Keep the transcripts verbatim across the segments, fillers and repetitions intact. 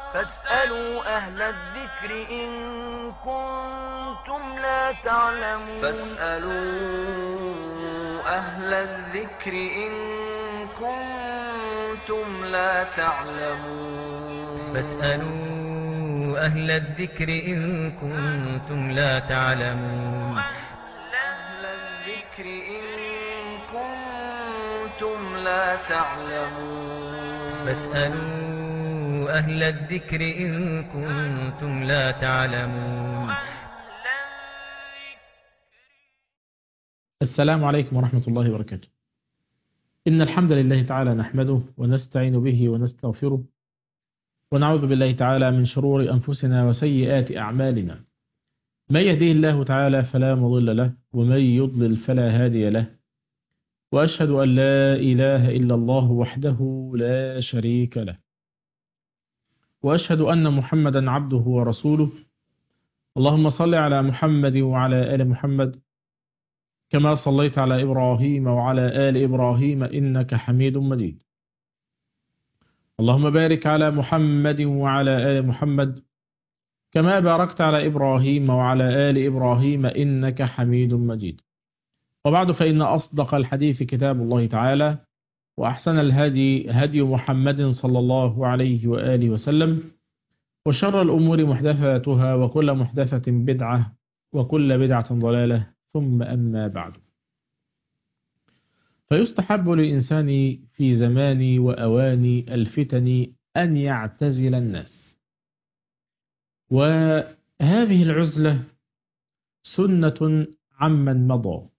فاسألوا أهل الذكر إن كنتم لا تعلمون فاسألوا أهل الذكر إن كنتم لا تعلمون فاسألوا أهل الذكر إن كنتم لا تعلمون أهل الذكر إن كنتم لا تعلمون فاسألوا أهل الذكر إن كنتم لا تعلمون. السلام عليكم ورحمة الله وبركاته. إن الحمد لله تعالى نحمده ونستعين به ونستغفره ونعوذ بالله تعالى من شرور أنفسنا وسيئات أعمالنا. من يهديه الله تعالى فلا مضل له ومن يضلل فلا هادي له، وأشهد أن لا إله إلا الله وحده لا شريك له، وأشهد أن محمدا عبده ورسوله. اللهم صل على محمد وعلى آل محمد كما صليت على إبراهيم وعلى آل إبراهيم إنك حميد مجيد. اللهم بارك على محمد وعلى آل محمد كما باركت على إبراهيم وعلى آل إبراهيم إنك حميد مجيد. وبعد، فإن أصدق الحديث كتاب الله تعالى، وأحسن الهدي هدي محمد صلى الله عليه وآله وسلم، وشر الأمور محدثاتها وكل محدثة بدعة وكل بدعة ضلالة، ثم أما بعد. فيستحب للإنسان في زمان وأوان الفتن أن يعتزل الناس، وهذه العزلة سنة عمن مضى.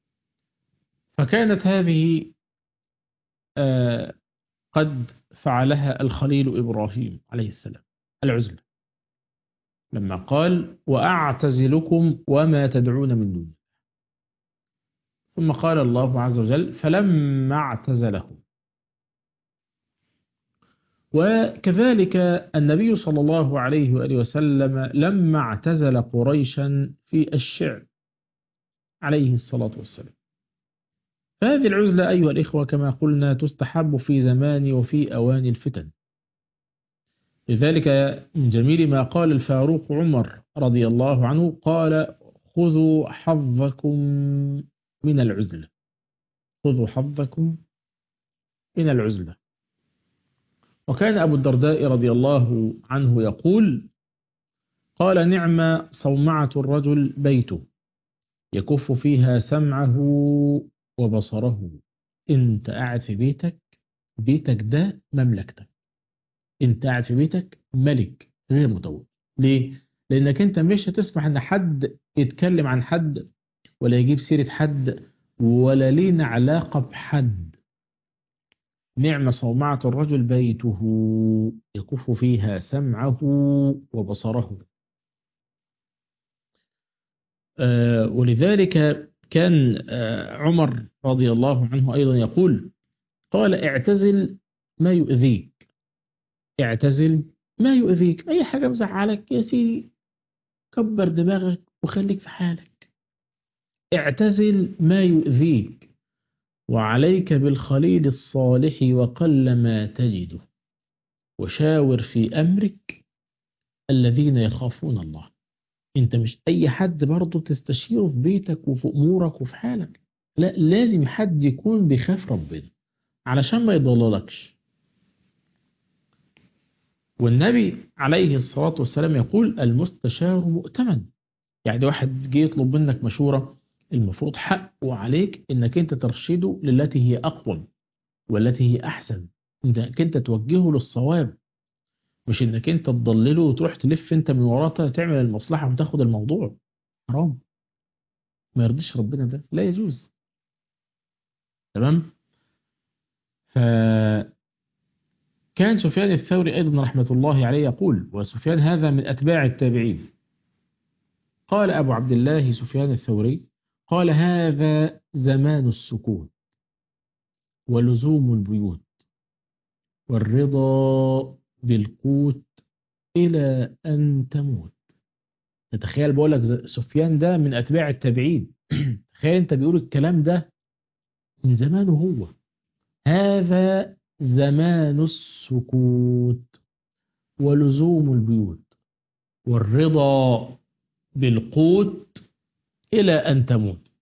فكانت هذه آه قد فعلها الخليل إبراهيم عليه السلام، العزلة، لما قال وأعتزلكم وما تدعون من دون. ثم قال الله عز وجل فلما اعتزلهم. وكذلك النبي صلى الله عليه وآله وسلم لما اعتزل قريشا في الشعب عليه الصلاة والسلام. فهذه العزلة أيها الإخوة كما قلنا تستحب في زمان وفي أوان الفتن. لذلك من جميل ما قال الفاروق عمر رضي الله عنه، قال خذوا حظكم من العزلة، خذوا حظكم من العزلة. وكان أبو الدرداء رضي الله عنه يقول، قال نعم صومعة الرجل بيته يكف فيها سمعه وبصره. انت قاعد في بيتك، بيتك ده مملكتك، انت قاعد في بيتك ملك غير متوج. ليه؟ لأنك انت مش هتسمح ان حد يتكلم عن حد ولا يجيب سيرة حد ولا لينا علاقة بحد. نعم صومعة الرجل بيته يكف فيها سمعه وبصره. آه ولذلك كان آه عمر رضي الله عنه أيضا يقول، قال اعتزل ما يؤذيك، اعتزل ما يؤذيك. أي حاجة مزعلك يا سيدي كبر دماغك وخليك في حالك، اعتزل ما يؤذيك، وعليك بالخليل الصالح وقل ما تجده، وشاور في أمرك الذين يخافون الله. انت مش أي حد برضو تستشيره في بيتك وفي أمورك وفي حالك، لا، لازم حد يكون بيخاف ربنا علشان ما يضللكش. والنبي عليه الصلاة والسلام يقول المستشار مؤتمن. يعني واحد جه يطلب منك مشورة، المفروض حق وعليك انك انت ترشده للتي هي أقوم والتي هي أحسن، انك انت توجهه للصواب، مش انك انت تضلله وتروح تلف انت من وراته تعمل المصلحة وتاخد الموضوع. حرام، ما يرضيش ربنا، ده لا يجوز. تمام. فكان سفيان الثوري أيضا رحمة الله عليه يقول، وسفيان هذا من أتباع التابعين، قال أبو عبد الله سفيان الثوري، قال هذا زمان السكون ولزوم البيوت والرضا بالقوت إلى أن تموت. تتخيل، بقول لك سفيان ده من أتباع التابعين. تخيل أنت بيقول الكلام ده من زمانه هو. هذا زمان السكوت ولزوم البيوت والرضا بالقوت إلى أن تموت.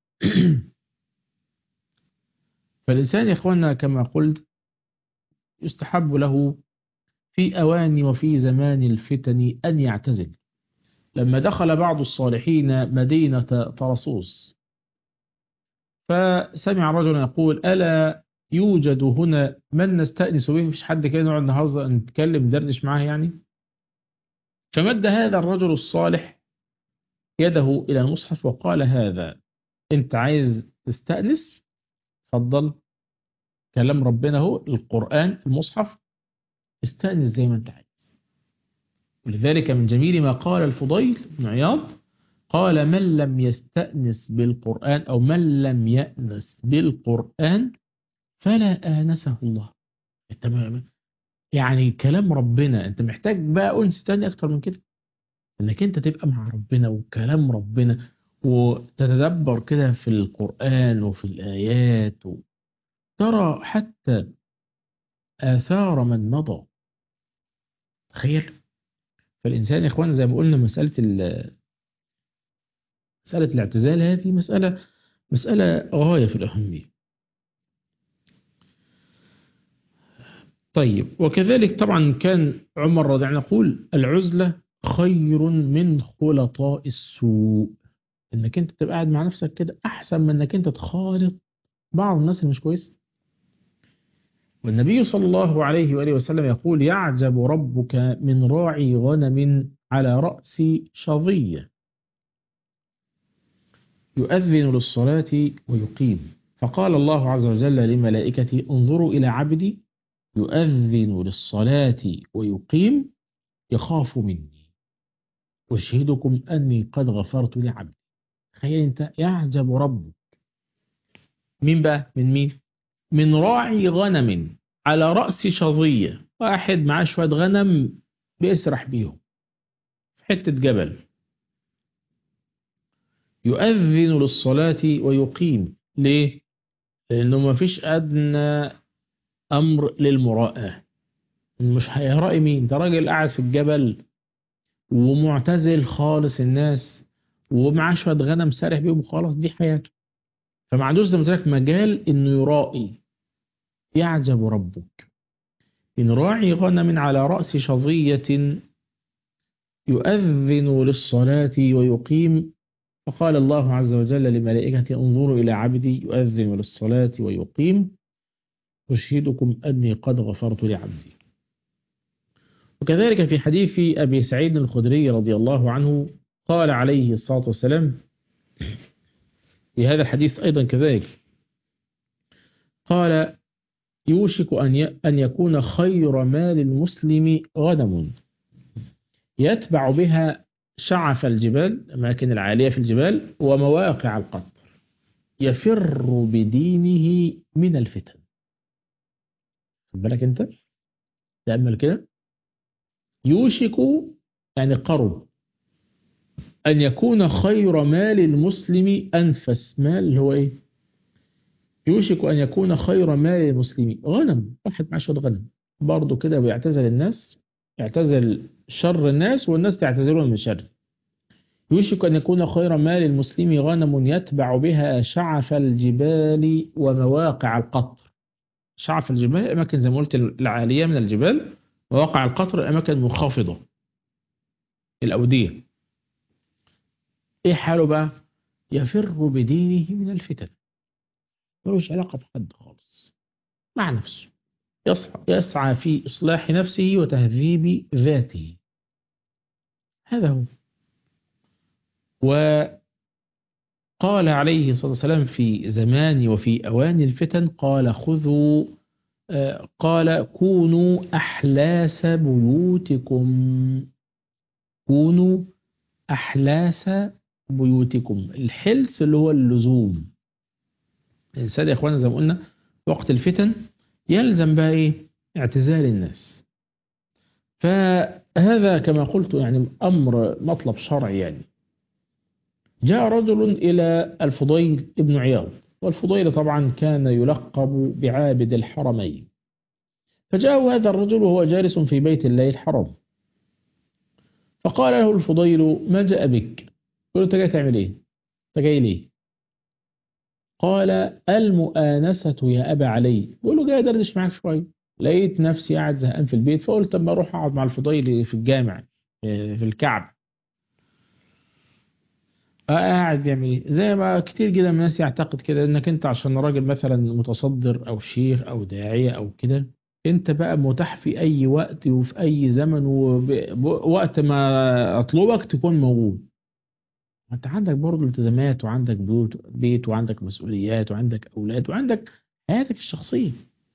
فالإنسان يا إخواننا كما قلت يستحب له في أوان وفي زمان الفتن أن يعتزل. لما دخل بعض الصالحين مدينة طرسوس فسمع رجلا يقول ألا يوجد هنا من نستأنس به؟ مفيش حد كده نقعد نهزر نتكلم دردش معاه يعني؟ فمد هذا الرجل الصالح يده إلى المصحف وقال هذا أنت عايز تستأنس؟ تفضل، كلام ربنا هو القرآن المصحف، استأنس زي ما أنت عايز. ولذلك من جميل ما قال الفضيل بن عياض قال من لم يستأنس بالقرآن أو من لم يأنس بالقرآن فلا آنسه الله. تمام، يعني كلام ربنا أنت محتاج بقى أنس تاني أكتر من كده، أنك أنت تبقى مع ربنا وكلام ربنا وتتدبر كده في القرآن وفي الآيات و... ترى حتى آثار من مضى. تخيل. فالإنسان يا إخوان زي ما قلنا مسألة مسألة الاعتزال هذه مسألة مسألة غاية في الأهمية. طيب، وكذلك طبعا كان عمر رضي الله عنه يقول العزلة خير من خلطاء السوء. انك انت تبقى قاعد مع نفسك كده احسن من انك انت تخالط بعض الناس اللي مش كويس. والنبي صلى الله عليه وآله وسلم يقول يعجب ربك من راعي غنم على رأس شظية يؤذن للصلاة ويقيم، فقال الله عز وجل لملائكته انظروا إلى عبدي يؤذن للصلاة ويقيم يخاف مني أشهدكم أني قد غفرت لعبدي. تخيل أنت، يعجب ربك مين بقى؟ من مين؟ من راعي غنم على رأس شظية، واحد معاه شوية غنم بيسرح بيهم في حتة جبل، يؤذن للصلاة ويقيم. ليه؟ لأنه ما فيش أدنى أمر للمراءة. مش هيرائي مين؟ ده راجل قاعد في الجبل ومعتزل خالص الناس ومعاه شوية غنم سارح بيهم خالص، دي حياته، فما عندوش زي ما قلت لك مجال إنه يرائي. يعجب ربك من راعي غنم على رأس شظية يؤذن للصلاة ويقيم، فقال الله عز وجل لملائكته انظروا إلى عبدي يؤذن للصلاة ويقيم أشهدكم أني قد غفرت لعبدي. وكذلك في حديث أبي سعيد الخدري رضي الله عنه قال عليه الصلاة والسلام في هذا الحديث أيضا كذلك قال يوشك أن يكون خير مال المسلم غنم يتبع بها شعف الجبال، الأماكن العالية في الجبال، ومواقع القطر، يفر بدينه من الفتن. خد بالك أنت تأمل كده، يوشك يعني قرب أن يكون خير مال المسلم أنفس مال، اللي هو إيه؟ يوشك أن يكون خير مال المسلم غنم، واحد معاه شوية غنم برضه كده بيعتزل الناس، يعتزل شر الناس والناس تعتزلون من شر. يوشك أن يكون خير مال المسلم غنم يتبع بها شعف الجبال ومواقع القطر. شعف الجبال الأماكن زي ما قلت العالية من الجبال، مواقع القطر الأماكن المنخفضة الأودية. إيه حاله بقى؟ يفر بدينه من الفتن، ملوش علاقة بحد خالص، مع نفسه، يسعى, يسعى في إصلاح نفسه وتهذيب ذاته. هذا هو. وقال عليه الصلاة والسلام في زمان وفي أوان الفتن قال خذوا قال كونوا أحلاس بيوتكم، كونوا أحلاس بيوتكم. الحلس اللي هو اللزوم. الإنسان يا إخوانا زي ما قلنا وقت الفتن يلزم بقى إيه؟ اعتزال الناس. فهذا كما قلت يعني أمر مطلب شرعي. يعني جاء رجل إلى الفضيل ابن عياض، والفضيل طبعا كان يلقب بعابد الحرمين، فجاء هذا الرجل وهو جالس في بيت الله الحرام فقال له الفضيل ما جاء بك؟ قال له أنت جاي تعمل إيه؟ أنت جاي ليه؟ قال المؤانسة يا أبا علي. بقول له جاي أدردش معاك شوية، لقيت نفسي قاعد زهقان في البيت فقلت طب ما أروح أقعد مع الفضيل في الجامع في الكعب. قاعد بيعمل ايه؟ زي ما كتير جدا من الناس يعتقد كده انك انت عشان راجل مثلا متصدر او شيخ او داعية او كده انت بقى متاح في اي وقت وفي اي زمن ووقت ما اطلبك تكون موجود. انت عندك برضه التزامات وعندك بيوت بيت وعندك مسؤوليات وعندك اولاد وعندك حياتك الشخصية.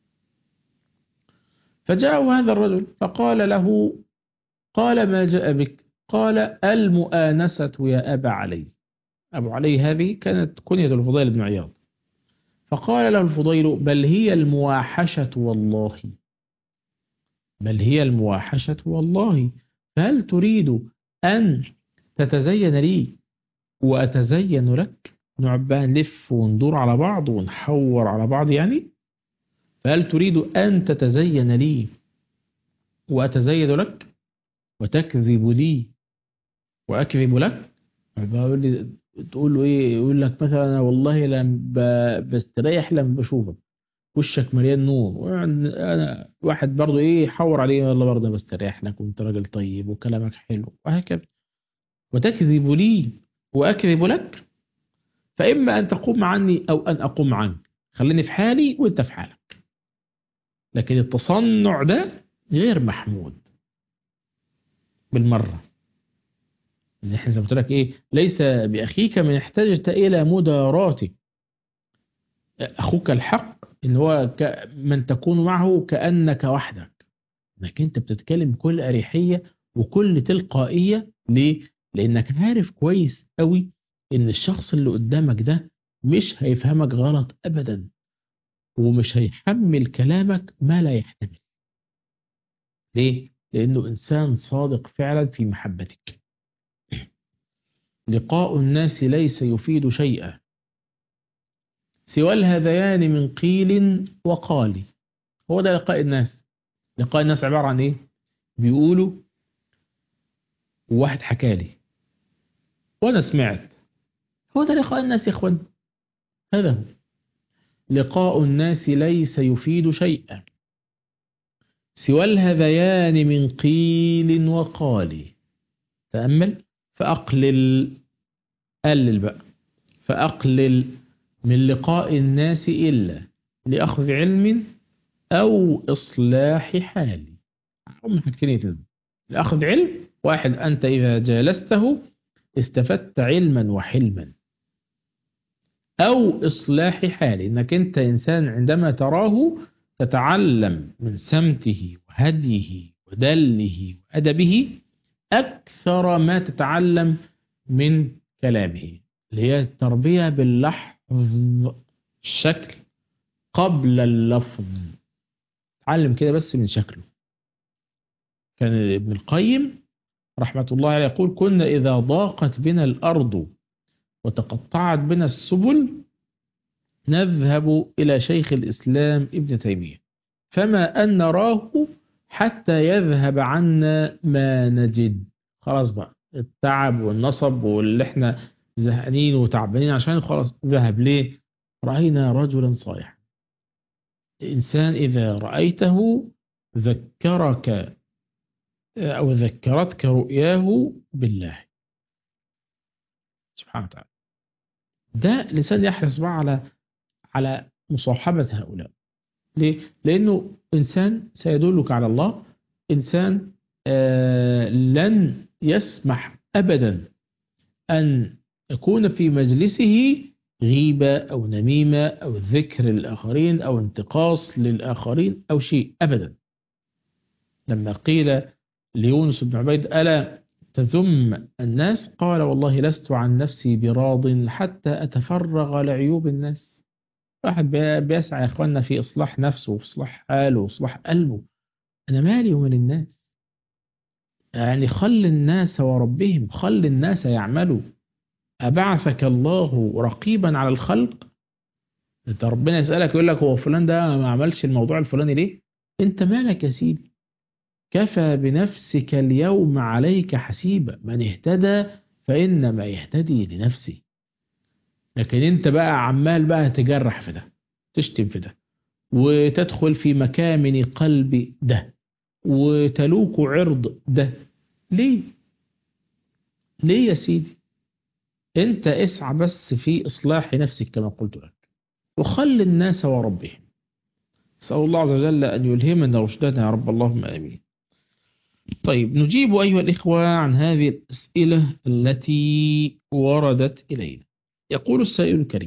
فجاء هذا الرجل فقال له قال ما جاء بك؟ قال المؤانسة يا أبا علي. أبو علي هذه كانت كنية الفضيل بن عياض. فقال له الفضيل بل هي المواحشة والله، بل هي المواحشة والله، فهل تريد أن تتزين لي وأتزين لك؟ نقعد بقى نلف وندور على بعض ونحور على بعض يعني. فهل تريد أن تتزين لي وأتزين لك وتكذب لي وأكذب لك؟ بقول لي تقول له ايه؟ يقول لك مثلا انا والله لما بستريح لما بشوفك وشك مليان نور. انا واحد برضه ايه يحور عليه والله برضه بستريح لك وانت راجل طيب وكلامك حلو وهكذا. وتكذب لي واكذب لك، فاما ان تقوم عني او ان اقوم عنك، خليني في حالي وانت في حالك. لكن التصنع ده غير محمود بالمره. نحن زي ما قلت لك ايه، ليس باخيك من احتجت الى مداراته. اخوك الحق ان هو من تكون معه كانك وحدك، انك انت بتتكلم بكل اريحيه وكل تلقائيه. ليه؟ لانك عارف كويس قوي ان الشخص اللي قدامك ده مش هيفهمك غلط ابدا ومش هيحمل كلامك ما لا يحتمل. ليه؟ لانه انسان صادق فعلا في محبتك. لقاء الناس ليس يفيد شيئا سوى الهذيان من قيل وقال. هو ده لقاء الناس. لقاء الناس عبارة عن ايه؟ بيقولوا واحد حكى لي وانا سمعت. هو ده لقاء الناس يا اخوان. هذا هو لقاء الناس ليس يفيد شيئا سوى الهذيان من قيل وقال. تأمل. فأقلل، قلل بقى، فأقلل من لقاء الناس إلا لأخذ علم أو إصلاح حال. هم حاجتين، لأخذ علم. واحد أنت إذا جالسته استفدت علما وحلما، أو إصلاح حال، إنك أنت إنسان عندما تراه تتعلم من سمته وهديه ودله وأدبه أكثر ما تتعلم من كلامه، اللي هي التربية باللحظ، الشكل قبل اللفظ. تعلم كده بس من شكله. كان ابن القيم رحمة الله عليه يقول كنا إذا ضاقت بنا الأرض وتقطعت بنا السبل نذهب إلى شيخ الإسلام ابن تيمية فما أن نراه حتى يذهب عنا ما نجد. خلاص بقى التعب والنصب واللي احنا زهقانين وتعبانين عشان خلاص ذهب. ليه؟ رأينا رجلا صالحا. إنسان إذا رأيته ذكرك أو ذكرتك رؤياه بالله سبحانه وتعالى. ده لسان يحرص بقى على على مصاحبة هؤلاء. ليه؟ لأنه إنسان سيدلك على الله. إنسان آه لن يسمح أبدا أن يكون في مجلسه غيبة أو نميمة أو ذكر للآخرين أو انتقاص للآخرين أو شيء أبدا. لما قيل ليونس بن عبيد ألا تذم الناس؟ قال والله لست عن نفسي براض حتى أتفرغ لعيوب الناس. واحد بيسعى يا اخوانا في اصلاح نفسه واصلاح حاله واصلاح قلبه. انا مالي ومن الناس؟ يعني خل الناس وربهم، خل الناس يعملوا. ابعثك الله رقيبا على الخلق؟ انت ربنا يسألك يقول لك هو فلان ده ما عملش الموضوع الفلاني ليه؟ انت مالك يا سيدي؟ كفى بنفسك اليوم عليك حسيبا. من اهتدى فإنما يهتدي لنفسه. لكن انت بقى عمال بقى تجرح في ده، تشتم في ده، وتدخل في مكامن قلب ده، وتلوك عرض ده. ليه؟ ليه يا سيدي؟ انت اسعى بس في إصلاح نفسك كما قلت لك، وخل الناس وربهم. أسأل الله عز وجل أن يلهمنا رشدنا يا رب، اللهم آمين. طيب، نجيب أيها الإخوة عن هذه الأسئلة التي وردت إلينا. يقول السائل الكريم: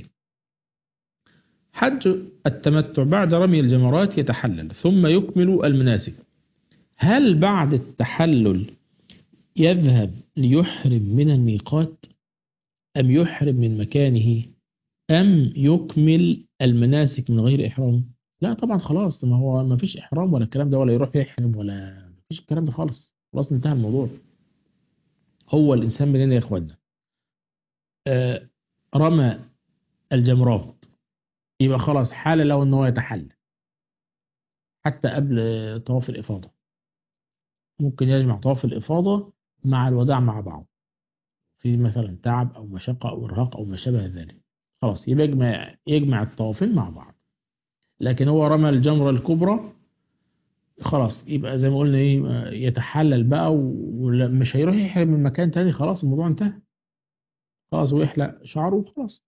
حج التمتع بعد رمي الجمرات يتحلل ثم يكمل المناسك، هل بعد التحلل يذهب ليحرم من الميقات أم يحرم من مكانه أم يكمل المناسك من غير إحرام؟ لا طبعا، خلاص، ما هو ما فيش إحرام ولا الكلام ده، ولا يروح يحرم ولا ما فيش الكلام ده خالص، خلاص انتهى الموضوع. هو الإنسان منين يا إخوانا؟ آه رمى الجمرات، يبقى خلاص حال له ان هو يتحلل حتى قبل طواف الإفاضة. ممكن يجمع طواف الإفاضة مع الوداع مع بعض، في مثلا تعب أو مشقة أو إرهاق أو ما شابه ذلك، خلاص يبقى يجمع, يجمع الطوافين مع بعض. لكن هو رمى الجمرة الكبرى، خلاص يبقى زي ما قلنا ايه، يتحلل بقى ومش هيروح يحرم من مكان تاني، خلاص الموضوع انتهى، خلاص ويحلق شعره وخلاص.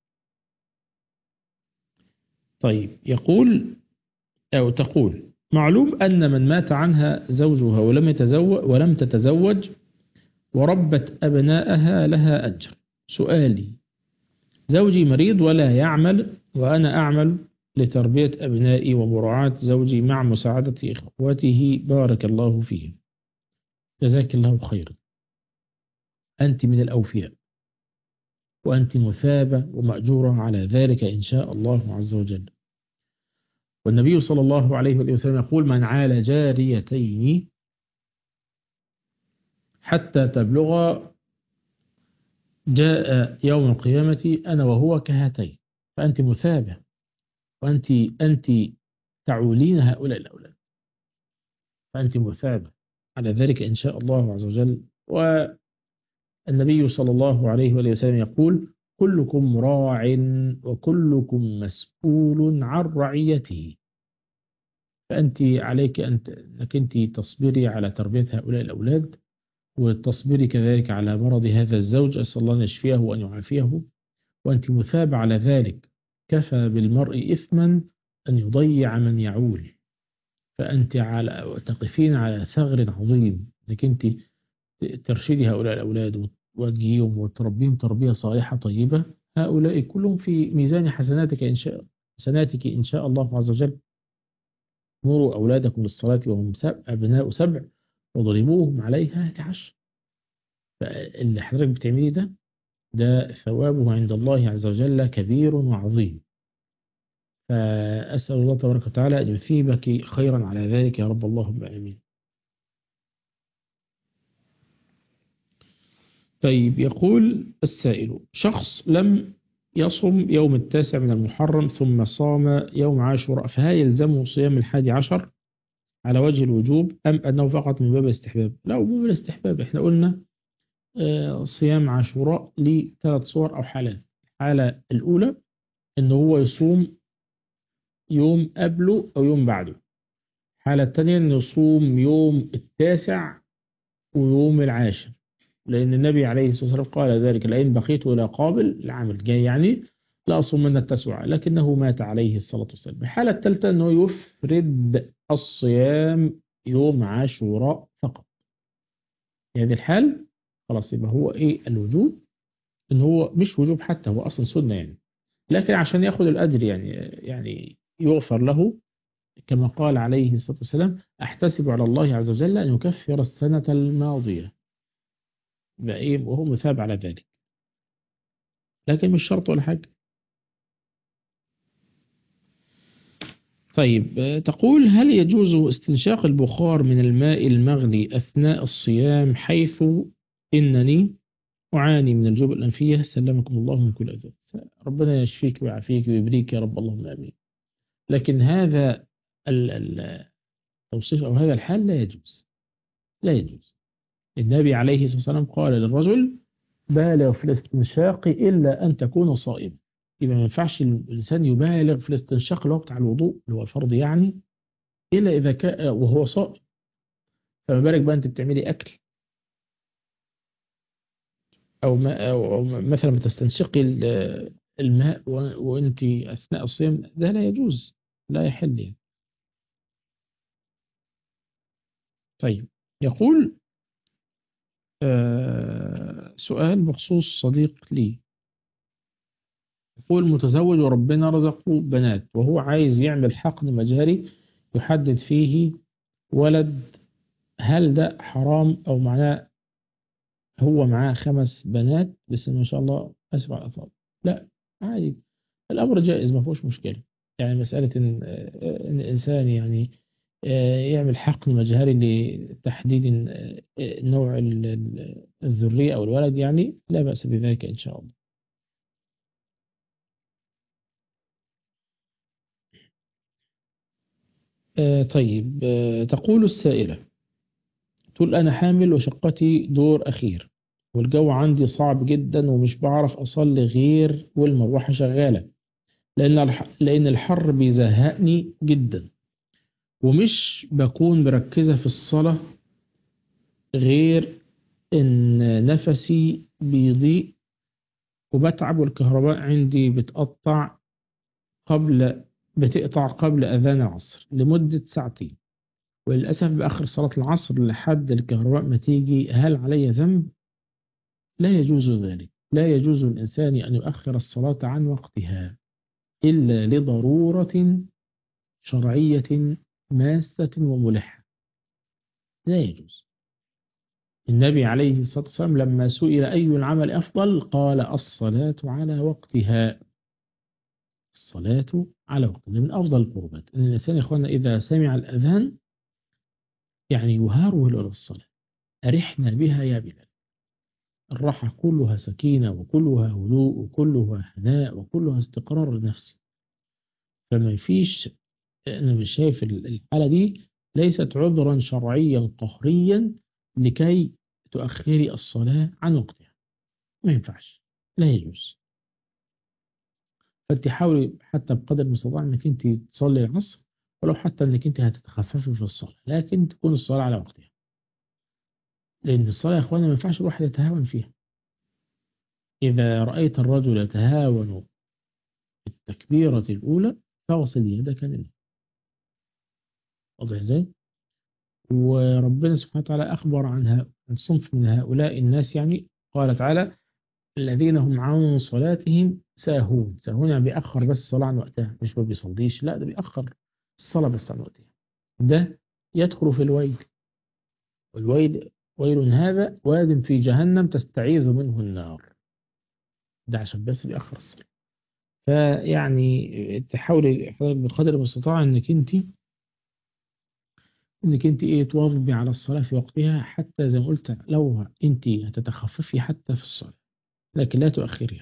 طيب، يقول أو تقول: معلوم أن من مات عنها زوجها ولم يتزوج ولم تتزوج وربت أبناءها لها أجر. سؤالي: زوجي مريض ولا يعمل وأنا أعمل لتربية أبنائي ومراعاة زوجي مع مساعدة إخوته، بارك الله فيهم. جزاك الله خيرا، أنت من الأوفياء وأنت مثابة ومأجورة على ذلك إن شاء الله عز وجل. والنبي صلى الله عليه وسلم يقول: من عال جاريتين حتى تبلغ جاء يوم القيامة أنا وهو كهاتين. فأنت مثابة، وأنت أنت تعولين هؤلاء الأولاد، فأنت مثابة على ذلك إن شاء الله عز وجل. والنبي صلى الله عليه وسلم يقول: كلكم راع وكلكم مسؤول عن رعيته. فأنت عليك أنك أنت تصبري على تربية هؤلاء الأولاد، وتصبري كذلك على مرض هذا الزوج، أسأل الله أن يشفيه وأن يعافيه، وأنت مثاب على ذلك. كفى بالمرء إثما أن يضيع من يعول. فأنت على تقفين على ثغر عظيم، أنك أنت ترشدي هؤلاء الأولاد وتوجهيهم وتربيهم تربية صالحة طيبة. هؤلاء كلهم في ميزان حسناتك إن شاء حسناتك إن شاء الله عز وجل. مروا أولادكم للصلاة وهم أبناء سبع وضربوهم عليها لعشر. فاللي حضرتك بتعمليه ده ده ثوابه عند الله عز وجل كبير وعظيم. فأسأل الله تبارك وتعالى أن يثيبك خيرا على ذلك يا رب، اللهم آمين. طيب، يقول السائل: شخص لم يصم يوم التاسع من المحرم ثم صام يوم عاشوراء، فهل يلزمه صيام الحادي عشر على وجه الوجوب أم أنه فقط من باب الاستحباب؟ لا، من باب الاستحباب. احنا قلنا آه صيام عاشوراء لثلاث صور أو حالات. الحالة الأولى أنه هو يصوم يوم قبله أو يوم بعده. الحالة الثانية أنه يصوم يوم التاسع ويوم العاشر، لأن النبي عليه الصلاة والسلام قال ذلك: لئن بقيت إلى قابل العام الجاي، يعني لا أصوم من التسعة، لكنه مات عليه الصلاة والسلام. الحالة الثالثة أنه يفرد الصيام يوم عاشوراء فقط. يعني الحال خلاص يبقى هو إيه الوجوب؟ إن هو مش وجوب حتى، هو أصلا سنة يعني، لكن عشان يأخذ الأجر يعني يعني يغفر له، كما قال عليه الصلاة والسلام: أحتسب على الله عز وجل أن يكفر السنة الماضية. بقى وهو مثاب على ذلك، لكن مش شرط ولا حاجة. طيب، تقول: هل يجوز استنشاق البخار من الماء المغلي أثناء الصيام، حيث إنني أعاني من الجوب الأنفية، سلمكم الله من كل أذى؟ ربنا يشفيك ويعافيك ويبريك يا رب، اللهم آمين. لكن هذا التوصيف أو هذا الحال لا يجوز، لا يجوز. النبي عليه الصلاة والسلام قال للرجل بالغ في الاستنشاق إلا أن تكون صائما. يبقى ما ينفعش الإنسان يبالغ في الاستنشاق اللي هو بتاع الوضوء اللي هو الفرض يعني، إلا إذا كان وهو صائم. فما بالك بقى أنت بتعملي أكل أو, ما أو, أو مثلا بتستنشقي الماء وأنت أثناء الصيام، ده لا يجوز، لا يحل يعني. طيب يقول آه سؤال بخصوص صديق لي، يقول متزوج وربنا رزقه بنات وهو عايز يعمل حقن مجهري يحدد فيه ولد، هل ده حرام أو معناه هو معاه خمس بنات بس ما شاء الله أسبع أطفال؟ لا عادي، الأمر جائز ما فيهوش مشكلة. يعني مسألة إن, إن الإنسان يعني يعمل حقن مجهري لتحديد نوع الذرية أو الولد يعني لا بأس بذلك إن شاء الله. طيب تقول السائلة، تقول أنا حامل وشقتي دور أخير والجو عندي صعب جدا ومش بعرف أصلي غير والمروحة شغالة، لأن لأن الحر بيزهقني جدا ومش بكون مركزة في الصلاة غير إن نفسي بيضيق وبتعب والكهرباء عندي بتقطع قبل بتقطع قبل أذان العصر لمدة ساعتين، وللأسف بآخر صلاة العصر لحد الكهرباء ما تيجي، هل علي ذنب؟ لا يجوز ذلك، لا يجوز الإنسان أن يؤخر الصلاة عن وقتها إلا لضرورة شرعية ماسة وملحة، لا يجوز. النبي عليه الصلاة والسلام لما سئل أي العمل أفضل قال الصلاة على وقتها، الصلاة على وقتها من أفضل القربات. أن الإنسان يا إخوانا إذا سمع الأذان يعني يهارول إلى الصلاة، أرحنا بها يا بلال. الراحة كلها سكينة وكلها هدوء وكلها هناء وكلها استقرار نفسي، فما فيش، أنا مش شايف الحالة دي ليست عذرا شرعيا قهريا لكي تؤخري الصلاة عن وقتها، ما ينفعش، لا يجوز. فأنت حاولي حتى بقدر المستطاع أنك أنت تصلي العصر ولو حتى أنك أنت هتتخففي في الصلاة، لكن تكون الصلاة على وقتها، لأن الصلاة يا أخوانا ما ينفعش الواحد يتهاون فيها. إذا رأيت الرجل يتهاون في التكبيرة الأولى فاغسل يدك منه، واضح إزاي؟ وربنا سبحانه وتعالى أخبر عنها عن صنف من هؤلاء الناس، يعني قال تعالى الذين هم عن صلاتهم ساهون. ساهون يعني بيأخر بس الصلاة عن وقتها، مش ما بيصليش، لا ده بيأخر الصلاة بس عن وقتها، ده يدخل في الويل. والويل ويل هذا واد في جهنم تستعيذ منه النار، ده عشان بس بيأخر الصلاة. فيعني تحاولي بقدر المستطاع انك انت انك انت ايه تواظبي على الصلاة في وقتها، حتى زي ما قلت لو انت هتتخففي حتى في الصلاة لكن لا تؤخرها.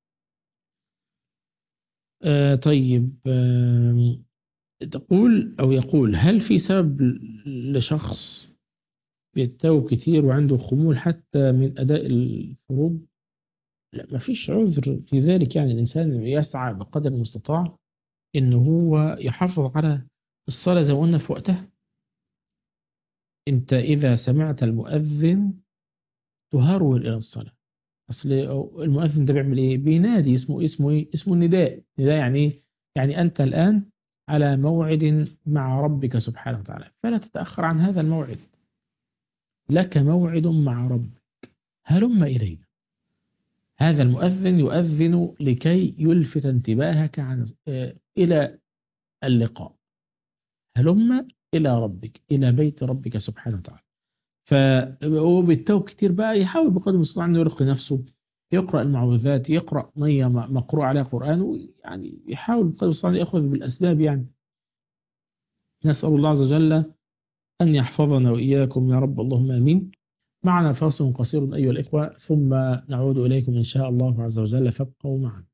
آه طيب آه تقول أو يقول هل في سبب لشخص بيتوب كتير وعنده خمول حتى من أداء الفروض؟ لا ما فيش عذر في ذلك، يعني الإنسان يسعى بقدر المستطاع إن هو يحافظ على الصلاة زي ما قلنا في وقتها. أنت إذا سمعت المؤذن تهرول إلى الصلاة، أصل المؤذن ده بيعمل إيه؟ بينادي، اسمه اسمه إيه؟ اسمه النداء. نداء يعني إيه؟ يعني أنت الآن على موعد مع ربك سبحانه وتعالى فلا تتأخر عن هذا الموعد، لك موعد مع ربك هلم إلينا. هذا المؤذن يؤذن لكي يلفت انتباهك عن إلى اللقاء، هلم إلى ربك إلى بيت ربك سبحانه وتعالى. فهو بالتوب كتير بقى يحاول بقدر المستطاع أنه يرقي نفسه، يقرأ المعوذات، يقرأ مية مقروء عليها قرآن، يعني يحاول بقدر المستطاع أن يأخذ بالأسباب. يعني نسأل الله عز وجل أن يحفظنا وإياكم يا رب، اللهم آمين. معنا فاصل قصير أيها الإخوة ثم نعود إليكم إن شاء الله عز وجل، فابقوا معنا.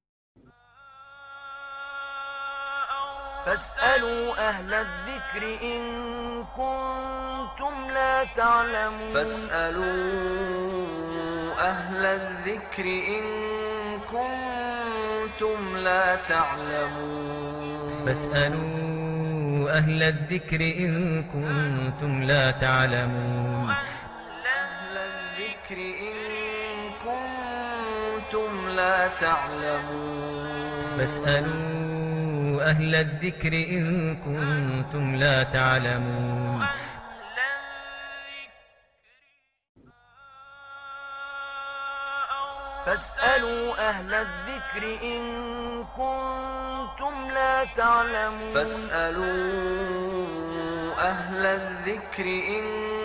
فاسألوا أهل الذكر إن كنتم لا لا تعلمون فاسألوا أهل الذكر إن كنتم لا تعلمون فاسألوا أهل الذكر إن كنتم لا تعلمون أهل الذكر إن كنتم لا تعلمون فاسألوا أهل الذكر إن كنتم لا تعلمون فاسألوا أهل الذكر إن كنتم لا تعلمون فاسألوا أهل الذكر إن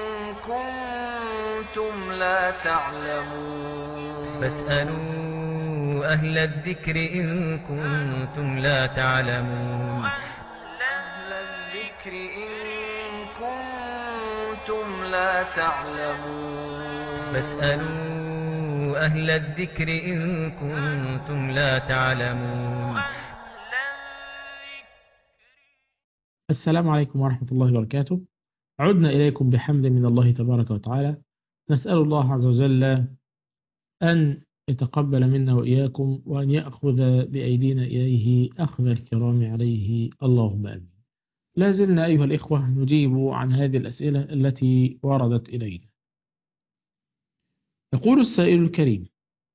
كنتم لا تعلمون فاسألوا أهل الذكر إن كنتم لا تعلمون أهل الذكر إن كنتم لا تعلمون فاسألوا أهل الذكر إن كنتم لا تعلمون السلام عليكم ورحمة الله وبركاته. عدنا إليكم بحمد من الله تبارك وتعالى. نسأل الله عز وجل أن يتقبل منا وإياكم وأن يأخذ بأيدينا إليه أخذ الكرام عليه، اللهم آمين. لا زلنا أيها الإخوة نجيب عن هذه الأسئلة التي وردت إلينا. يقول السائل الكريم،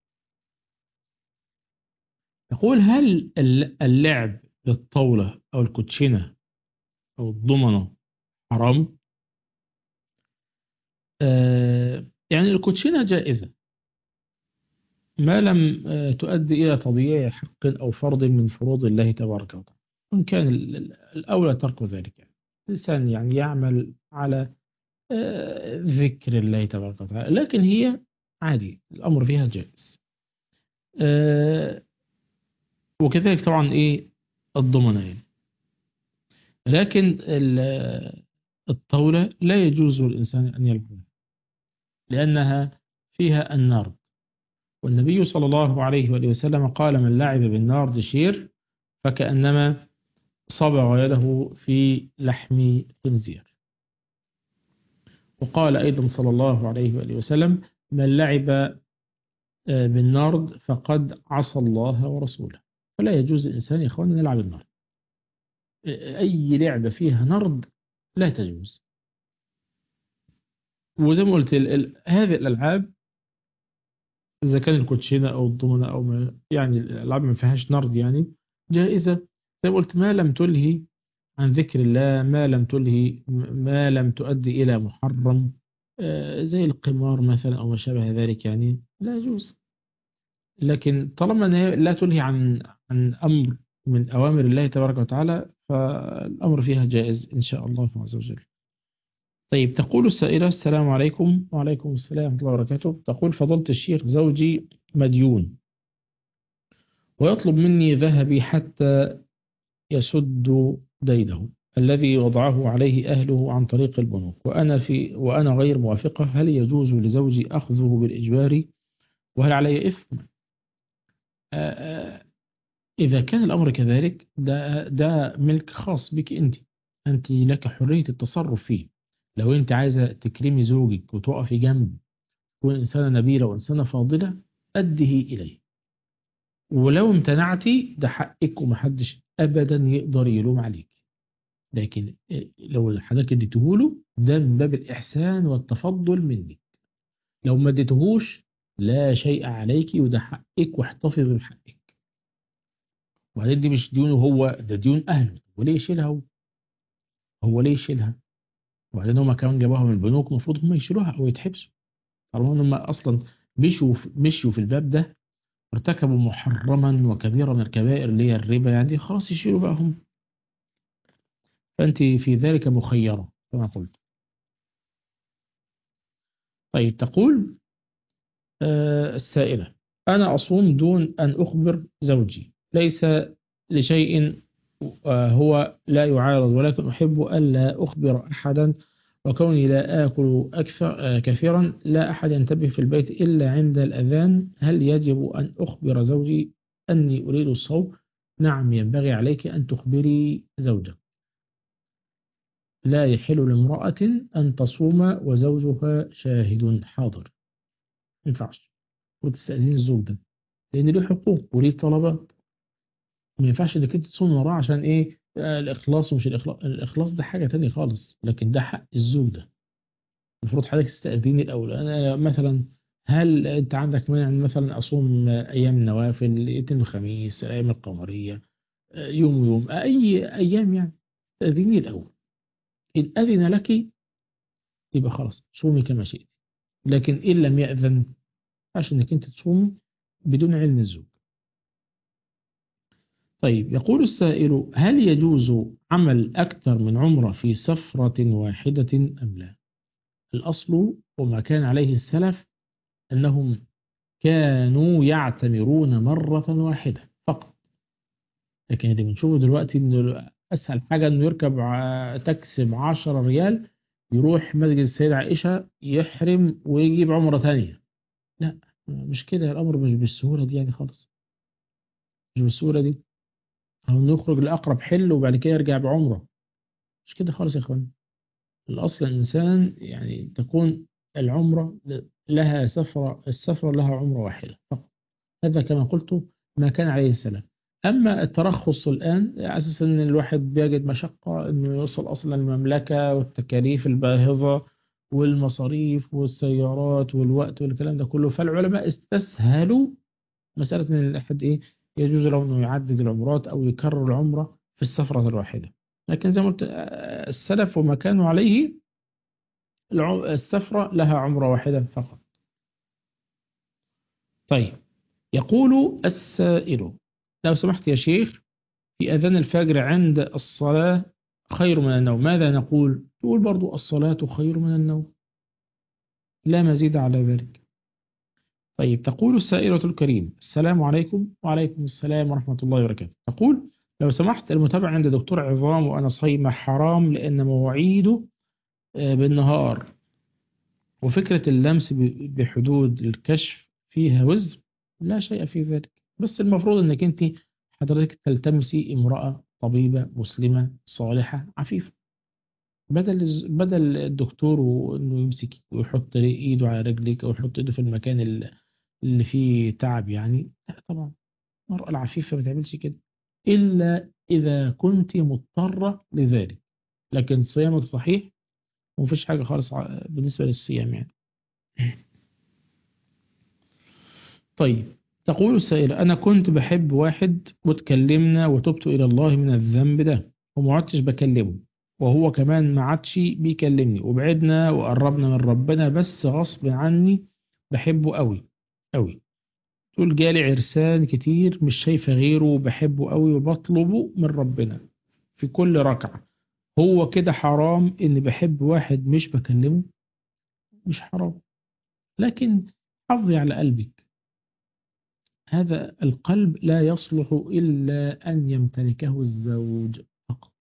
يقول: هل اللعب بالطاولة أو الكوتشينة أو الضمنة حرام؟ آه يعني الكوتشينة جائزة ما لم آه تؤدي إلى تضييع حق أو فرض من فروض الله تبارك وتعالى، وإن كان الأولى ترك ذلك. يعني الإنسان يعني يعمل على آه ذكر الله تبارك وتعالى، لكن هي عادي، الأمر فيها جائز. آه وكذلك طبعا إيه الضمنة يعني. لكن الطاولة لا يجوز للإنسان أن يلعبها لأنها فيها النار، والنبي صلى الله عليه وآله وسلم قال: من لعب بالنار شير فكأنما صبغ يده في لحم خنزير. وقال أيضا صلى الله عليه وآله وسلم: من لعب بالنار فقد عصى الله ورسوله. فلا يجوز الإنسان يا إخوان أن يلعب بالنار. أي لعبة فيها نرد لا تجوز. وزي ما قلت هذه الألعاب إذا كان الكوتشينة أو الضمنة أو ما يعني الألعاب ما فيهاش نرد يعني جائزة، زي ما قلت، ما لم تلهي عن ذكر الله، ما لم تلهي ما لم تؤدي إلى محرم زي القمار مثلا أو ما شابه ذلك، يعني لا يجوز. لكن طالما لا تلهي عن عن أمر من أوامر الله تبارك وتعالى فالأمر فيها جائز إن شاء الله عز وجل. طيب، تقول السائلة: السلام عليكم. وعليكم السلام ورحمة الله وبركاته. تقول: فضيلة الشيخ، زوجي مديون ويطلب مني ذهبي حتى يسد دينه الذي وضعه عليه أهله عن طريق البنوك، وأنا في وأنا غير موافقة. هل يجوز لزوجي أخذه بالإجبار وهل علي إثم؟ إذا كان الأمر كذلك ده, ده ملك خاص بك أنت أنت لك حرية التصرف فيه. لو أنت عايزة تكرمي زوجك وتقفي جنب، تكون إنسانة نبيلة وإنسانة فاضلة، أده إليه. ولو امتنعتي ده حقك ومحدش أبدا يقدر يلوم عليك. لكن لو حضرتك اديتهوله ده من باب الإحسان والتفضل منك. لو ما اديتهوش لا شيء عليك، وده حقك، واحتفظ بحقك. وبعدين دي مش ديونه هو، ده ديون أهله. وليه يشيلها هو؟ هو ليه يشيلها؟ وبعدين هما كمان جابوها من البنوك، المفروض هما يشيلوها أو يتحبسوا. طالما هما أصلا مشوا مشوا في الباب ده، ارتكبوا محرما وكبيرا من الكبائر اللي هي الربا، يعني خلاص يشيلوا بقى هم. فأنت في ذلك مخيرة كما قلت. طيب، تقول آه السائلة: أنا أصوم دون أن أخبر زوجي، ليس لشيء آه هو لا يعارض، ولكن أحب ألا أخبر أحدا، وكوني لا آكل أكثر آه كثيرا لا أحد ينتبه في البيت إلا عند الأذان. هل يجب أن أخبر زوجي أني أريد الصوم؟ نعم، ينبغي عليك أن تخبري زوجك. لا يحل لامرأة أن تصوم وزوجها شاهد حاضر. ما ينفعش وتستأذين الزوج ده، لأن له حقوق وليه طلبات. ما ينفعش إنك أنت تصوم وراه عشان إيه؟ آه، الإخلاص ومش الإخلاص. الإخلاص ده حاجة تانية خالص، لكن ده حق الزوج ده. المفروض حضرتك تستأذيني الأول. أنا مثلا، هل أنت عندك مانع إن مثلا أصوم أيام النوافل، الاثنين والخميس، الأيام القمرية، يوم ويوم، أي أيام يعني؟ استأذيني الأول. إن أذن لك يبقى خلاص صومي كما شئت، لكن إن لم يأذن عشان إنك أنت تصومي بدون علم الزوج. طيب، يقول السائل: هل يجوز عمل أكثر من عمرة في سفرة واحدة أم لا؟ الأصل وما كان عليه السلف أنهم كانوا يعتمرون مرة واحدة فقط. لكن اللي بنشوفه دلوقتي إنه أسهل حاجة إنه يركب ع- تاكسي بعشرة ريال، يروح مسجد السيدة عائشة يحرم ويجيب عمرة تانية. لا، مش كده، الأمر مش بالسهولة دي يعني خالص، مش بالسهولة دي. أو نخرج لأقرب حل وبعد كده يرجع بعمرة، مش كده خالص يا إخوان. الأصل الإنسان يعني تكون العمرة لها سفرة، السفرة لها عمرة واحدة فقط. هذا كما قلت ما كان عليه السلام. أما الترخص الآن على أساس أن الواحد بيجد مشقة أنه يوصل أصلا المملكة، والتكاليف الباهظة والمصاريف والسيارات والوقت والكلام ده كله، فالعلماء استسهلوا مسألة أن الواحد إيه، يجوز له أنه يعدد العمرات أو يكرر العمرة في السفرة الواحدة. لكن زي ما قلت، آه، السلف وما كانوا عليه، العم- السفرة لها عمرة واحدة فقط. طيب، يقول السائل: لو سمحت يا شيخ، في أذان الفجر عند الصلاة خير من النوم، ماذا نقول؟ تقول برضو الصلاة خير من النوم، لا مزيد على ذلك. طيب، تقول السائلة الكريم: السلام عليكم. وعليكم السلام ورحمة الله وبركاته. تقول: لو سمحت، المتابعة عند دكتور عظام وأنا صايمة حرام لأن مواعيده آه، بالنهار، وفكرة اللمس ب- بحدود الكشف فيها وزر. لا شيء في ذلك، بس المفروض أنك أنت حضرتك تلتمسي امرأة طبيبة مسلمة صالحة عفيفة، بدل الز- بدل الدكتور وانه يمسك ويحط ايده على رجلك او يحط ايده في المكان ال- اللي فيه تعب يعني. لا طبعا، المرأة العفيفة ما تعملش كده الا اذا كنت مضطرة لذلك، لكن صيامك صحيح ومفيش حاجة خالص ع- بالنسبة للصيام يعني. طيب، تقول السائلة: أنا كنت بحب واحد واتكلمنا وتبت إلى الله من الذنب ده وما عدتش بكلمه، وهو كمان ما عادش بيكلمني، وبعدنا وقربنا من ربنا بس غصب عني بحبه قوي قوي. تقول: جالي عرسان كتير مش شايفة غيره وبحبه قوي وبطلبه من ربنا في كل ركعة. هو كده حرام إني بحب واحد مش بكلمه؟ مش حرام، لكن حافظي على قلبك. هذا القلب لا يصلح إلا أن يمتلكه الزوج فقط.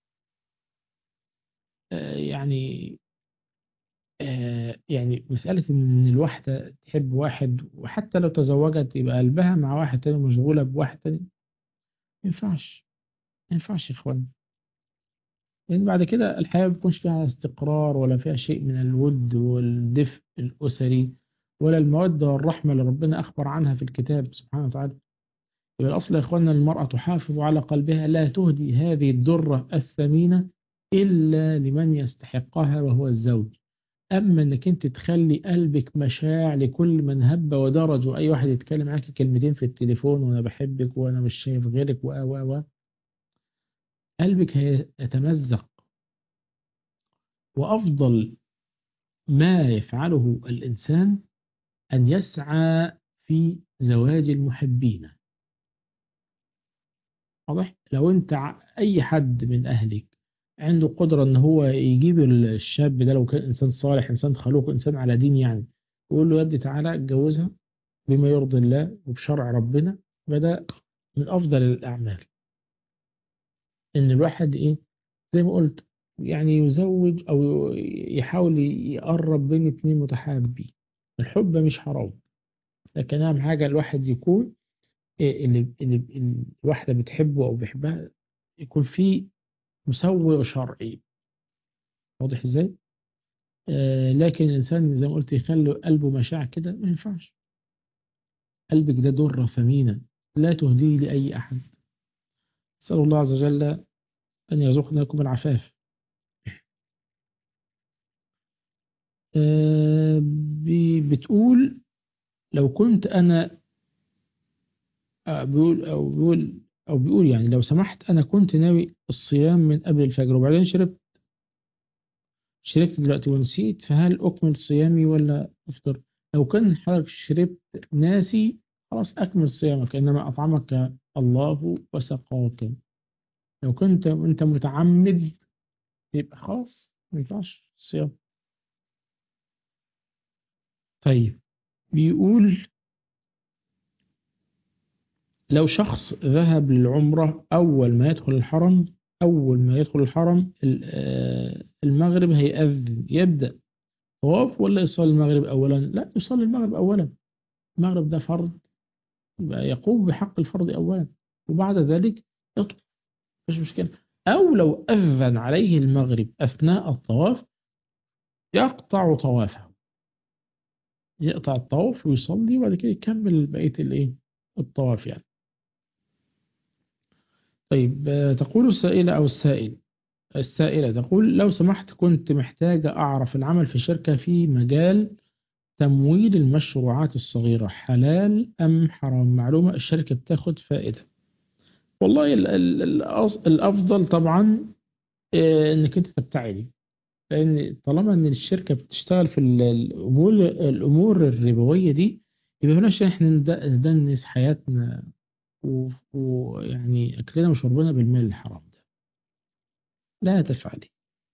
آه، يعني آه، يعني مسألة إن الواحدة تحب واحد وحتى لو تزوجت يبقى قلبها مع واحد تاني، مشغولة بواحد تاني، ما ينفعش، ما ينفعش يا إخوان. لأن بعد كده الحياة ما بيكونش فيها استقرار ولا فيها شيء من الود والدفء الأسري ولا المودة والرحمة اللي ربنا أخبر عنها في الكتاب سبحانه وتعالى. يبقى الأصل يا إخواننا: المرأة تحافظ على قلبها، لا تهدي هذه الدرة الثمينة إلا لمن يستحقها وهو الزوج. أما إنك أنت تخلي قلبك مشاع لكل من هب ودرج، وأي واحد يتكلم معاك كلمتين في التليفون وأنا بحبك وأنا مش شايف غيرك و و و قلبك هيتمزق. وأفضل ما يفعله الإنسان أن يسعى في زواج المحبين. واضح؟ لو انت ع- اي حد من اهلك عنده قدرة ان هو يجيب الشاب ده، لو كان انسان صالح انسان خلوق انسان على دين يعني، ويقول له: يا ابني تعالى اتجوزها بما يرضي الله وبشرع ربنا، فده من افضل الاعمال. ان الواحد ايه، زي ما قلت، يعني يزوج او يحاول يقرب بين اتنين متحابين. الحب مش حرام، لكن اهم حاجة الواحد يكون إيه اللي, اللي اللي الواحدة بتحبه او بيحبها، يكون فيه مسوغ شرعي. واضح ازاي؟ آه لكن الإنسان زي ما قلت يخلي قلبه مشاع كده ما ينفعش. قلبك ده درة ثمينة لا تهديه لأي أحد. أسأل الله عز وجل أن يرزقنا لكم العفاف. آه بتقول لو كنت أنا آه بيقول أو بيقول أو بيقول يعني لو سمحت أنا كنت ناوي الصيام من قبل الفجر وبعدين شربت شربت دلوقتي ونسيت، فهل أكمل صيامي ولا أفطر؟ لو كان حضرتك شربت ناسي خلاص أكمل صيامك، إنما أطعمك الله وسقاك. لو كنت أنت متعمد يبقى خلاص ما ينفعش الصيام. طيب بيقول لو شخص ذهب للعمرة أول ما يدخل الحرم أول ما يدخل الحرم المغرب هيأذن، يبدأ طواف ولا يصلي المغرب أولا؟ لا، يصلي المغرب أولا. المغرب ده فرض، يقوم بحق الفرض أولا وبعد ذلك يطوف، مفيش مشكلة. أو لو أذن عليه المغرب أثناء الطواف يقطع طوافه، يقطع الطواف ويصلي وبعد كده يكمل بقية الإيه الطواف يعني. طيب تقول السائلة أو السائل السائلة تقول لو سمحت كنت محتاجة أعرف العمل في شركة في مجال تمويل المشروعات الصغيرة حلال أم حرام؟ معلومة الشركة بتاخد فائدة. والله ال ال ال الأفضل طبعا إنك أنت تبتعدي، لأن طالما إن الشركة بتشتغل في الأمور الأمور الربوية دي يبقى بلاش إحنا ندنس حياتنا ويعني أكلنا وشربنا بالمال الحرام ده، لا تفعلي.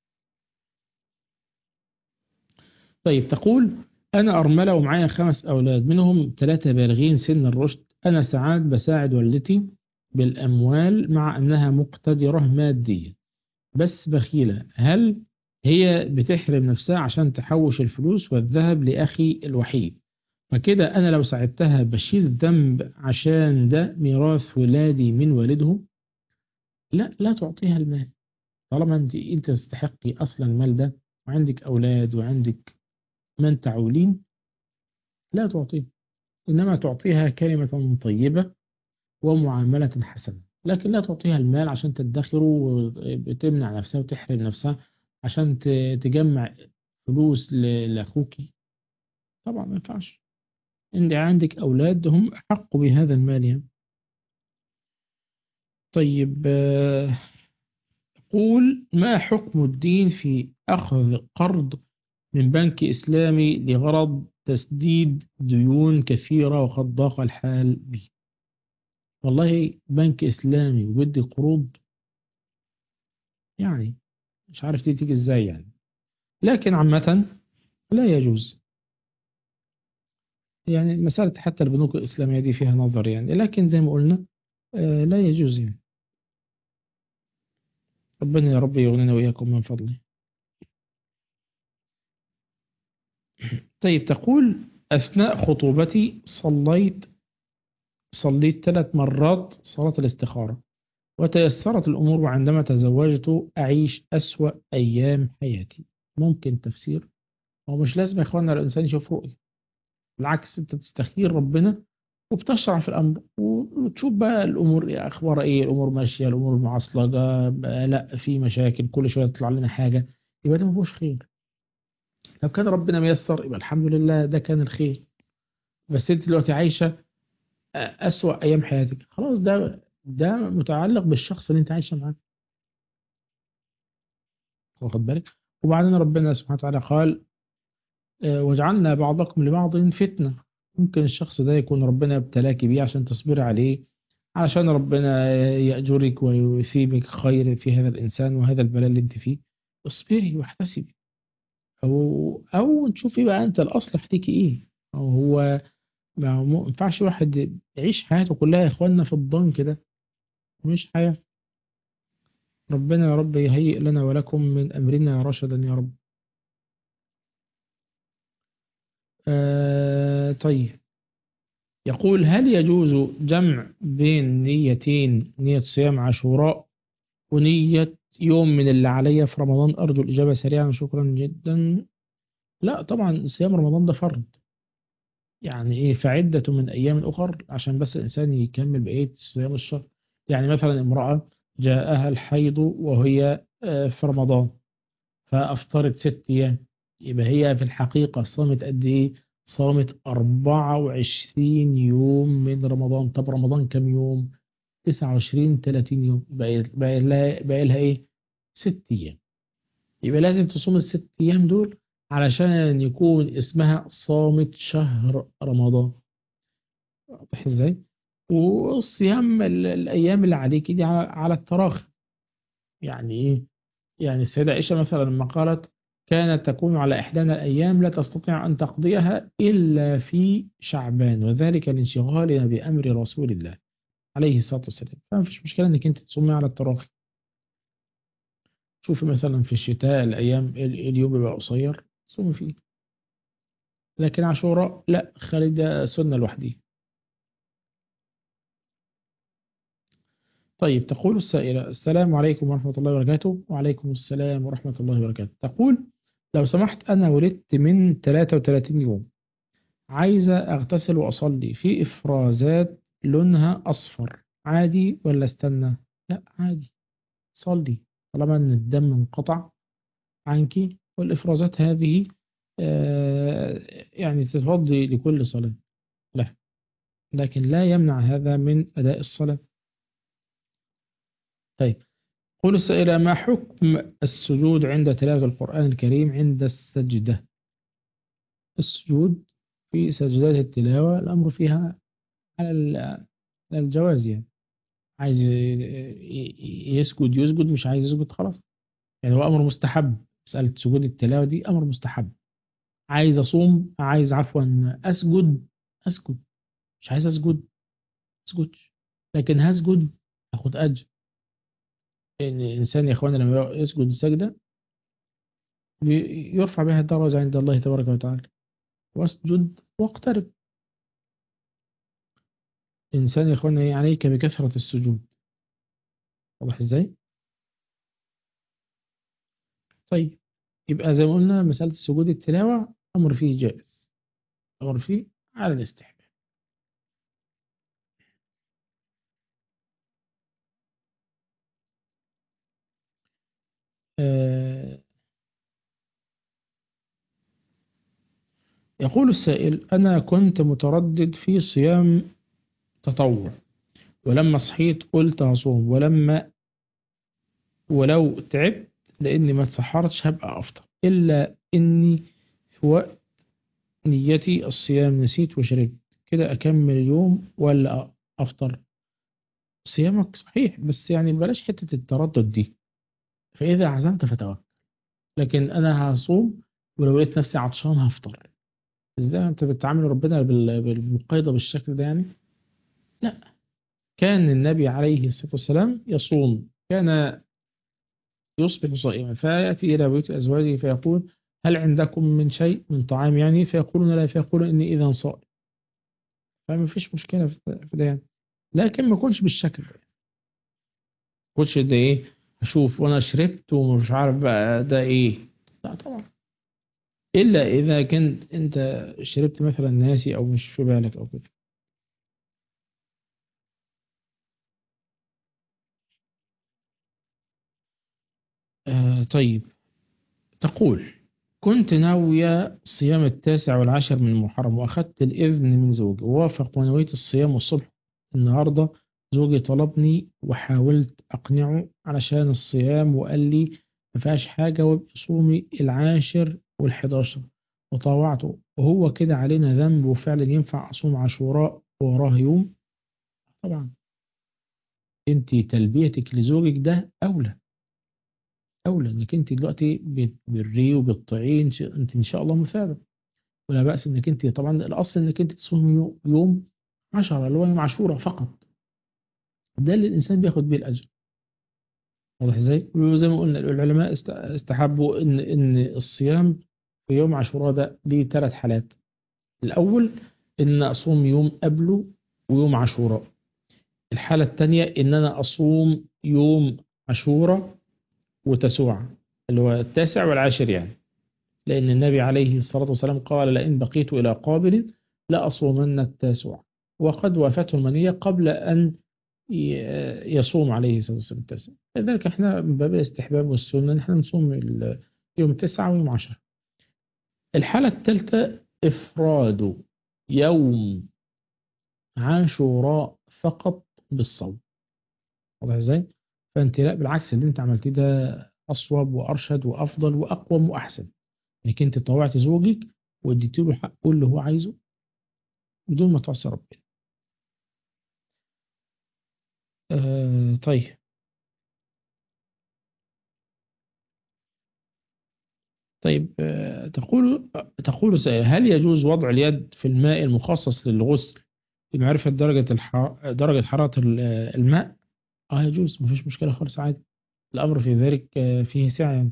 طيب تقول أنا أرملة ومعايا خمس أولاد منهم ثلاثة بالغين سن الرشد. أنا ساعات بساعد والدتي بالأموال مع أنها مقتدرة ماديا بس بخيلة، هل هي بتحرم نفسها عشان تحوش الفلوس والذهب لأخي الوحيد؟ فكده أنا لو ساعدتها بشيل ذنب عشان ده ميراث ولادي من والدهم؟ لا، لا تعطيها المال طالما أنت أنت تستحقي أصلا المال ده وعندك أولاد وعندك من تعولين، لا تعطيه، إنما تعطيها كلمة طيبة ومعاملة حسنة، لكن لا تعطيها المال عشان تدخره وتمنع نفسها وتحرم نفسها عشان تجمع فلوس لأخوك. طبعا ما ينفعش، انت عندك أولاد هم أحق بهذا المال يعني. طيب قول ما حكم الدين في أخذ قرض من بنك إسلامي لغرض تسديد ديون كثيرة وقد ضاق الحال به؟ والله بنك إسلامي وبدي قروض يعني مش عارف دي تيجي إزاي يعني، لكن عامة لا يجوز يعني. مسألة حتى البنوك الإسلامية دي فيها نظر يعني، لكن زي ما قلنا آه لا يجوز يعني. ربنا يا رب يغنينا وإياكم من فضله. طيب تقول أثناء خطوبتي صليت صليت ثلاث مرات صلاة الاستخارة وتيسرت الأمور، وعندما تزوجت أعيش أسوأ أيام حياتي. ممكن تفسير؟ هو مش لازم يا إخوانا الإنسان يشوف رؤية، بالعكس أنت تستخير ربنا وبتشرع في الأمر وتشوف بقى الأمور إيه أخبار إيه، الأمور ماشية، الأمور معصلجة، لا في مشاكل كل شوية تطلع لنا حاجة، يبقى ده مفيهوش خير. لو كان ربنا ميسر يبقى الحمد لله ده كان الخير. بس أنت دلوقتي عايشة أسوأ أيام حياتك، خلاص ده ده متعلق بالشخص اللي أنت عايشة معاه، واخد بالك؟ وبعدين ربنا سبحانه وتعالى قال وجعلنا بعضكم لبعض فتنة. ممكن الشخص ده يكون ربنا ابتلاك بيه عشان تصبر عليه، علشان ربنا يأجرك ويثيبك خير في هذا الإنسان وهذا البلاء اللي انت فيه. اصبري واحتسبي، أو أو تشوفي بقى أنت الأصلح ليكي إيه. أو هو ما ينفعش واحد يعيش حياته كلها يا إخواننا في الضنك ده، مش حياة. ربنا يا رب يهيئ لنا ولكم من أمرنا رشدا يا رب. آه طيب يقول هل يجوز جمع بين نيتين، نية صيام عاشوراء ونية يوم من اللي عليا في رمضان أرجو الإجابة سريعا شكرا جدا. لا طبعا صيام رمضان ده فرض، يعني إيه فعدة من أيام أخر عشان بس الإنسان يكمل بقية صيام الشهر. يعني مثلا امرأة جاءها الحيض وهي آه، في رمضان فأفطرت ست أيام، يبقى هي في الحقيقة صامت قد إيه؟ صامت أربعة وعشرين يوم من رمضان. طب رمضان كم يوم؟ تسعة وعشرين تلاتين يوم، بقى بقى لها بقى لها إيه؟ ست أيام. يبقى لازم تصوم الست أيام دول علشان يكون اسمها صامت شهر رمضان. واضح إزاي؟ والصيام ال- الأيام اللي عليك دي على على التراخي. يعني إيه؟ يعني السيدة عائشة مثلا لما قالت كانت تكون على إحدانا الأيام لا تستطيع أن تقضيها إلا في شعبان وذلك لانشغالنا بأمر رسول الله عليه الصلاة والسلام. فما فيش مشكلة إنك أنت تصومي على التراخي. شوفي مثلا في الشتاء الأيام ال- اليوم بيبقى قصير صومي فيه، لكن عاشوراء لا، خلي ده سنة لوحديه. طيب تقول السائلة السلام عليكم ورحمة الله وبركاته. وعليكم السلام ورحمة الله وبركاته. تقول لو سمحت أنا ولدت من ثلاثة وثلاثين يوم، عايزة أغتسل وأصلي في إفرازات لونها أصفر، عادي ولا استنى؟ لا عادي، صلي طالما أن الدم انقطع عنك، والإفرازات هذه آه، يعني تتفضي لكل صلاة، لا، لكن لا يمنع هذا من أداء الصلاة. طيب قول السائلة ما حكم السجود عند تلاوة القرآن الكريم عند السجدة؟ السجود في سجدات التلاوة الأمر فيها على ال- على الجواز، يعني عايز ي- ي- يسجد يسجد، مش عايز يسجد خلاص. يعني هو أمر مستحب، مسألة سجود التلاوة دي أمر مستحب. عايز أصوم، عايز عفوا أسجد أسجد، مش عايز أسجد أسجدش، لكن هسجد أخد أجر. لأن الإنسان يا إخوانا لما يسجد السجدة بي- يرفع بها الدرجة عند الله تبارك وتعالى. واسجد واقترب. الإنسان يا إخوانا عليك بكثرة السجود. واضح إزاي؟ طيب يبقى زي ما قلنا مسألة سجود التلاوة أمر فيه جائز، أمر فيه على الاستحباب. آه يقول السائل أنا كنت متردد في صيام تطوع، ولما صحيت قلت هصوم، ولما ولو تعبت لأني ما اتسحرتش هبقى أفطر، إلا إني في وقت نيتي الصيام نسيت وشربت، كده أكمل اليوم ولا أفطر؟ صيامك صحيح، بس يعني بلاش حتة التردد دي. فإذا عزمت فتوكل. لكن أنا هصوم ولو لقيت نفسي عطشان هفطر، إزاي أنت بتعامل ربنا بال- بالمقايضة بالشكل ده يعني؟ لا، كان النبي عليه الصلاة والسلام يصوم، كان يصبح صائما فيأتي إلى بيوت أزواجه فيقول هل عندكم من شيء من طعام يعني؟ فيقولون لا، فيقول إني إذا صائم. فما فيش مشكلة في في ده يعني، لكن ما يكونش بالشكل ده. ما يكونش ده إيه، أشوف وأنا شربت ومش عارف بقى ده إيه. لا طبعا، إلا إذا كنت أنت شربت مثلا ناسي أو مش في بالك أو كده. آه طيب تقول كنت ناوية صيام التاسع والعاشر من المحرم وأخذت الإذن من زوجي ووافق ونويت الصيام والصبح النهاردة زوجي طلبني وحاولت أقنعه علشان الصيام وقال لي ما فيهاش حاجة وابقي صومي العاشر والحداشر، وطاوعته وهو كده علينا ذنب وفعلا ينفع أصوم عاشوراء وراه يوم؟ طبعا انت تلبيتك لزوجك ده أولى، أولى إنك أنت دلوقتي بتبريه وبتطيعيه، أنت إن شاء الله مثابة، ولا بأس إنك أنت طبعا الأصل إنك أنت تصوم يوم يوم عشرة اللي هو يوم عاشوراء فقط، ده اللي الإنسان بياخد بيه الأجر. واضح إزاي؟ وزي ما قلنا العلماء است- استحبوا إن إن الصيام في يوم عاشوراء ده ليه ثلاث حالات. الأول إن أصوم يوم قبله ويوم عاشوراء. الحالة الثانية إن أنا أصوم يوم عاشوراء وتسوع، اللي هو التاسع والعاشر يعني، لأن النبي عليه الصلاة والسلام قال لئن بقيت إلى قابل لأصومن التاسع، وقد وافته المنية قبل أن يصوم عليه الصلاة والسلام التاسع. لذلك احنا من باب الاستحباب والسنة نحن نصوم يوم تسعة ويوم عشرة. الحالة الثالثة إفراد يوم عاشوراء فقط بالصوم. واضح ازاي؟ فانت لا، بالعكس، اللي انت عملتيه ده أصوب وأرشد وأفضل وأقوم وأحسن، انك انت طوعت زوجك واديتي له حق كل اللي هو عايزه بدون ما تعصي ربنا. آه طيب طيب آه تقول تقول سائل: هل يجوز وضع اليد في الماء المخصص للغسل لمعرفة درجة الحر... درجة حرارة الماء؟ اه يجوز، مفيش مشكلة خالص، عادي، الأمر في ذلك آه فيه سعة يعني.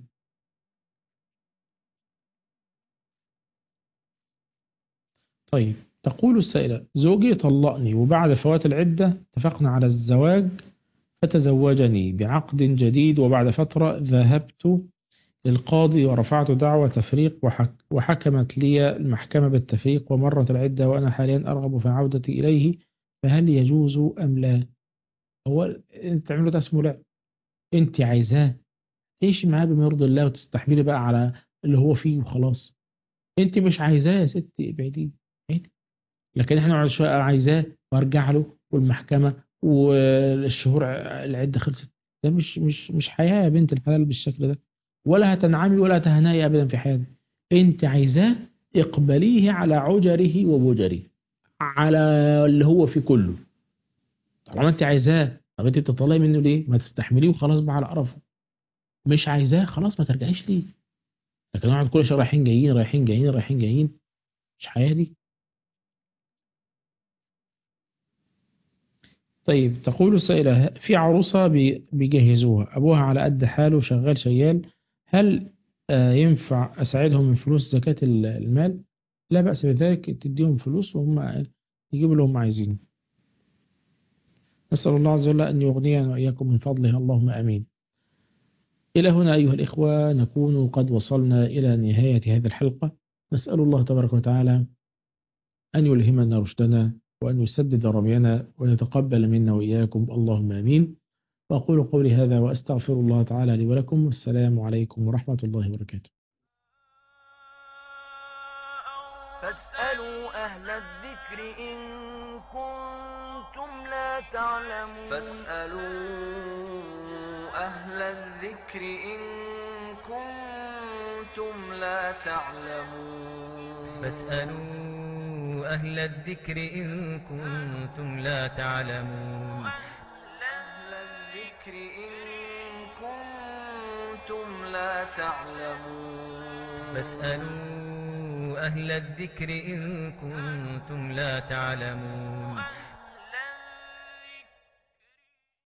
طيب تقول السائلة: زوجي طلقني وبعد فوات العدة اتفقنا على الزواج، فتزوجني بعقد جديد، وبعد فترة ذهبت للقاضي ورفعت دعوى تفريق وحك وحكمت لي المحكمة بالتفريق ومرت العدة، وأنا حاليا أرغب في عودتي إليه، فهل يجوز أم لا؟ هو أنت تعمله ده اسمه لا، أنت عايزاه تعيشي معاه بما يرضي الله وتستحملي بقى على اللي هو فيه وخلاص. أنت مش عايزاه يا ستي، ابعديه ابعدي. لكن احنا بعد شوية عايزاه وارجع له والمحكمة والشهور العدة خلصت، ده مش مش مش حياة يا بنت الحلال بالشكل ده، ولا هتنعمي ولا هتهنائي ابدا في حياتك. انت عايزاه اقبليه على عجره وبجره، على اللي هو فيه كله. طالما انت عايزاه، طب انت بتطلعي منه ليه؟ ما تستحمليه وخلاص بقى على قرفه. مش عايزاه خلاص ما ترجعيش ليه. لكن نقعد كل شويه رايحين جايين رايحين جايين رايحين جايين، مش حياة دي. طيب تقول السائلة: في عروسة بي- بيجهزوها، أبوها على قد حاله شغال شيال، هل آه، ينفع أساعدهم من فلوس زكاة ال- المال؟ لا بأس بذلك، تديهم فلوس وهم يجيبوا اللي هم عايزينه. نسأل الله عز وجل أن يغنينا وإياكم من فضله، اللهم آمين. إلى هنا أيها الإخوة نكون قد وصلنا إلى نهاية هذه الحلقة. نسأل الله تبارك وتعالى أن يلهمنا رشدنا وأن يسدد رمينا ويتقبل منا وإياكم، اللهم آمين. وأقول قولي هذا وأستغفر الله تعالى لي ولكم، والسلام عليكم ورحمة الله وبركاته. فاسألوا أهل الذكر إن كنتم لا تعلمون فاسألوا أهل الذكر إن كنتم لا تعلمون فاسألوا أهل الذكر إن كنتم لا تعلمون أهل الذكر إن كنتم لا تعلمون فاسألوا أهل الذكر إن كنتم لا تعلمون